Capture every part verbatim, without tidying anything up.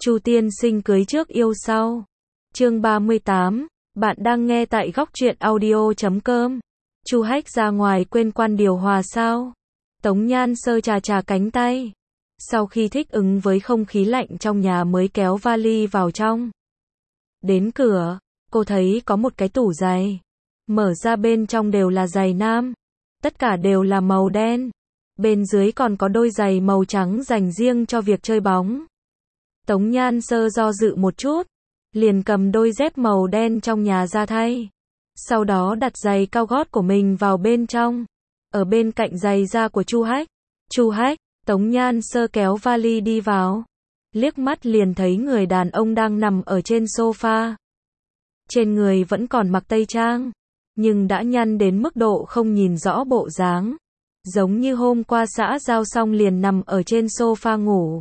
Chu tiên sinh cưới trước yêu sau. Chương ba mươi tám, bạn đang nghe tại góc truyện audio chấm com. Chu Hách ra ngoài quên quan điều hòa sao? Tống Nhan Sơ chà chà cánh tay. Sau khi thích ứng với không khí lạnh trong nhà mới kéo vali vào trong. Đến cửa, cô thấy có một cái tủ giày. Mở ra bên trong đều là giày nam. Tất cả đều là màu đen. Bên dưới còn có đôi giày màu trắng dành riêng cho việc chơi bóng. Tống Nhan Sơ do dự một chút, liền cầm đôi dép màu đen trong nhà ra thay. Sau đó đặt giày cao gót của mình vào bên trong. Ở bên cạnh giày da của Chu Hách. Chu Hách, Tống Nhan Sơ kéo vali đi vào. Liếc mắt liền thấy người đàn ông đang nằm ở trên sofa. Trên người vẫn còn mặc tây trang, nhưng đã nhăn đến mức độ không nhìn rõ bộ dáng. Giống như hôm qua xã giao xong liền nằm ở trên sofa ngủ.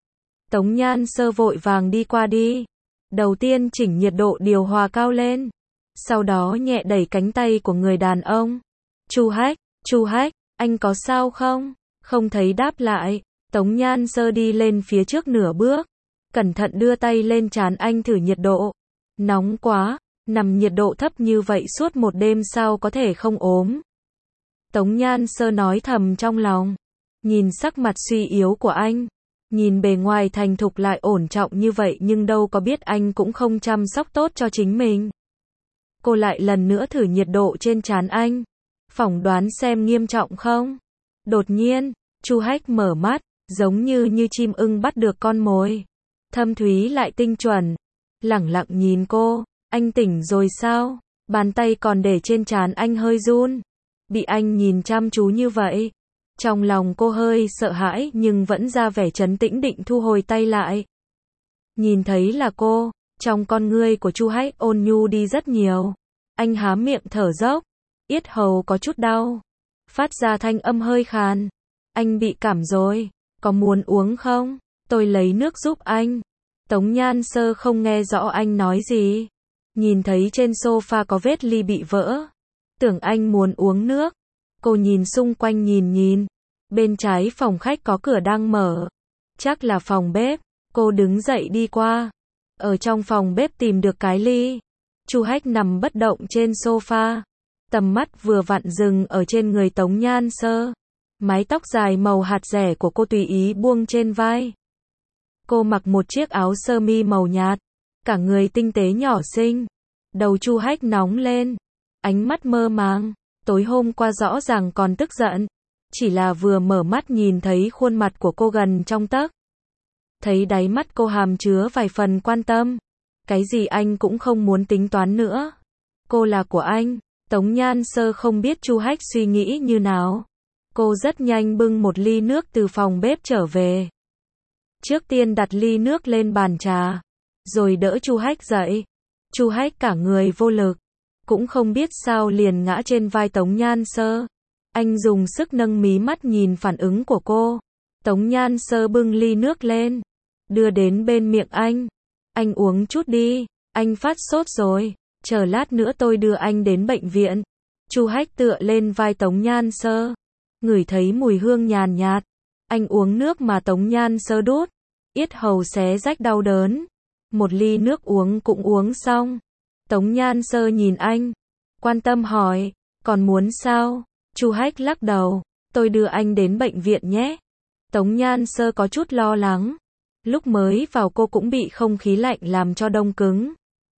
Tống Nhan Sơ vội vàng đi qua đi. Đầu tiên chỉnh nhiệt độ điều hòa cao lên. Sau đó nhẹ đẩy cánh tay của người đàn ông. Chu Hách, Chu Hách, anh có sao không? Không thấy đáp lại. Tống Nhan Sơ đi lên phía trước nửa bước. Cẩn thận đưa tay lên trán anh thử nhiệt độ. Nóng quá, nằm nhiệt độ thấp như vậy suốt một đêm sao có thể không ốm? Tống Nhan Sơ nói thầm trong lòng. Nhìn sắc mặt suy yếu của anh. Nhìn bề ngoài thành thục lại ổn trọng như vậy nhưng đâu có biết anh cũng không chăm sóc tốt cho chính mình. Cô lại lần nữa thử nhiệt độ trên trán anh. Phỏng đoán xem nghiêm trọng không? Đột nhiên, Chu Hách mở mắt, giống như như chim ưng bắt được con mồi. Thâm thúy lại tinh chuẩn. Lẳng lặng nhìn cô, anh tỉnh rồi sao? Bàn tay còn để trên trán anh hơi run. Bị anh nhìn chăm chú như vậy. Trong lòng cô hơi sợ hãi nhưng vẫn ra vẻ trấn tĩnh định thu hồi tay lại. Nhìn thấy là cô, trong con ngươi của Chu Hách ôn nhu đi rất nhiều. Anh há miệng thở dốc, yết hầu có chút đau, phát ra thanh âm hơi khàn. Anh bị cảm rồi, có muốn uống không? Tôi lấy nước giúp anh. Tống Nhan Sơ không nghe rõ anh nói gì. Nhìn thấy trên sofa có vết ly bị vỡ. Tưởng anh muốn uống nước. Cô nhìn xung quanh nhìn nhìn. Bên trái phòng khách có cửa đang mở. Chắc là phòng bếp. Cô đứng dậy đi qua. Ở trong phòng bếp tìm được cái ly. Chu Hách nằm bất động trên sofa. Tầm mắt vừa vặn dừng ở trên người Tống Nhan Sơ. Mái tóc dài màu hạt rẻ của cô tùy ý buông trên vai. Cô mặc một chiếc áo sơ mi màu nhạt. Cả người tinh tế nhỏ xinh. Đầu Chu Hách nóng lên. Ánh mắt mơ màng. Tối hôm qua rõ ràng còn tức giận. Chỉ là vừa mở mắt nhìn thấy khuôn mặt của cô gần trong tấc. Thấy đáy mắt cô hàm chứa vài phần quan tâm. Cái gì anh cũng không muốn tính toán nữa. Cô là của anh. Tống Nhan Sơ không biết Chu Hách suy nghĩ như nào. Cô rất nhanh bưng một ly nước từ phòng bếp trở về. Trước tiên đặt ly nước lên bàn trà. Rồi đỡ Chu Hách dậy. Chu Hách cả người vô lực. Cũng không biết sao liền ngã trên vai Tống Nhan Sơ. Anh dùng sức nâng mí mắt nhìn phản ứng của cô. Tống Nhan Sơ bưng ly nước lên. Đưa đến bên miệng anh. Anh uống chút đi. Anh phát sốt rồi. Chờ lát nữa tôi đưa anh đến bệnh viện. Chu Hách tựa lên vai Tống Nhan Sơ. Ngửi thấy mùi hương nhàn nhạt. Anh uống nước mà Tống Nhan Sơ đút. Yết hầu xé rách đau đớn. Một ly nước uống cũng uống xong. Tống Nhan Sơ nhìn anh. Quan tâm hỏi. Còn muốn sao? Chu Hách lắc đầu. Tôi đưa anh đến bệnh viện nhé. Tống Nhan Sơ có chút lo lắng. Lúc mới vào cô cũng bị không khí lạnh làm cho đông cứng.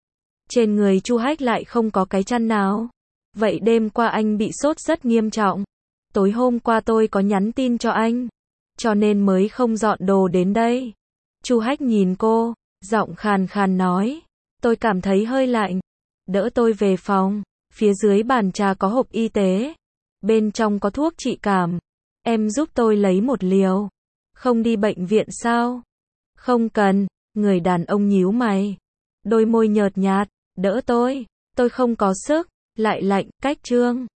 Trên người Chu Hách lại không có cái chăn nào. Vậy đêm qua anh bị sốt rất nghiêm trọng. Tối hôm qua tôi có nhắn tin cho anh. Cho nên mới không dọn đồ đến đây. Chu Hách nhìn cô. Giọng khàn khàn nói. Tôi cảm thấy hơi lạnh. Đỡ tôi về phòng. Phía dưới bàn trà có hộp y tế. Bên trong có thuốc trị cảm. Em giúp tôi lấy một liều. Không đi bệnh viện sao? Không cần. Người đàn ông nhíu mày. Đôi môi nhợt nhạt. Đỡ tôi. Tôi không có sức. Lại lạnh, cách trương.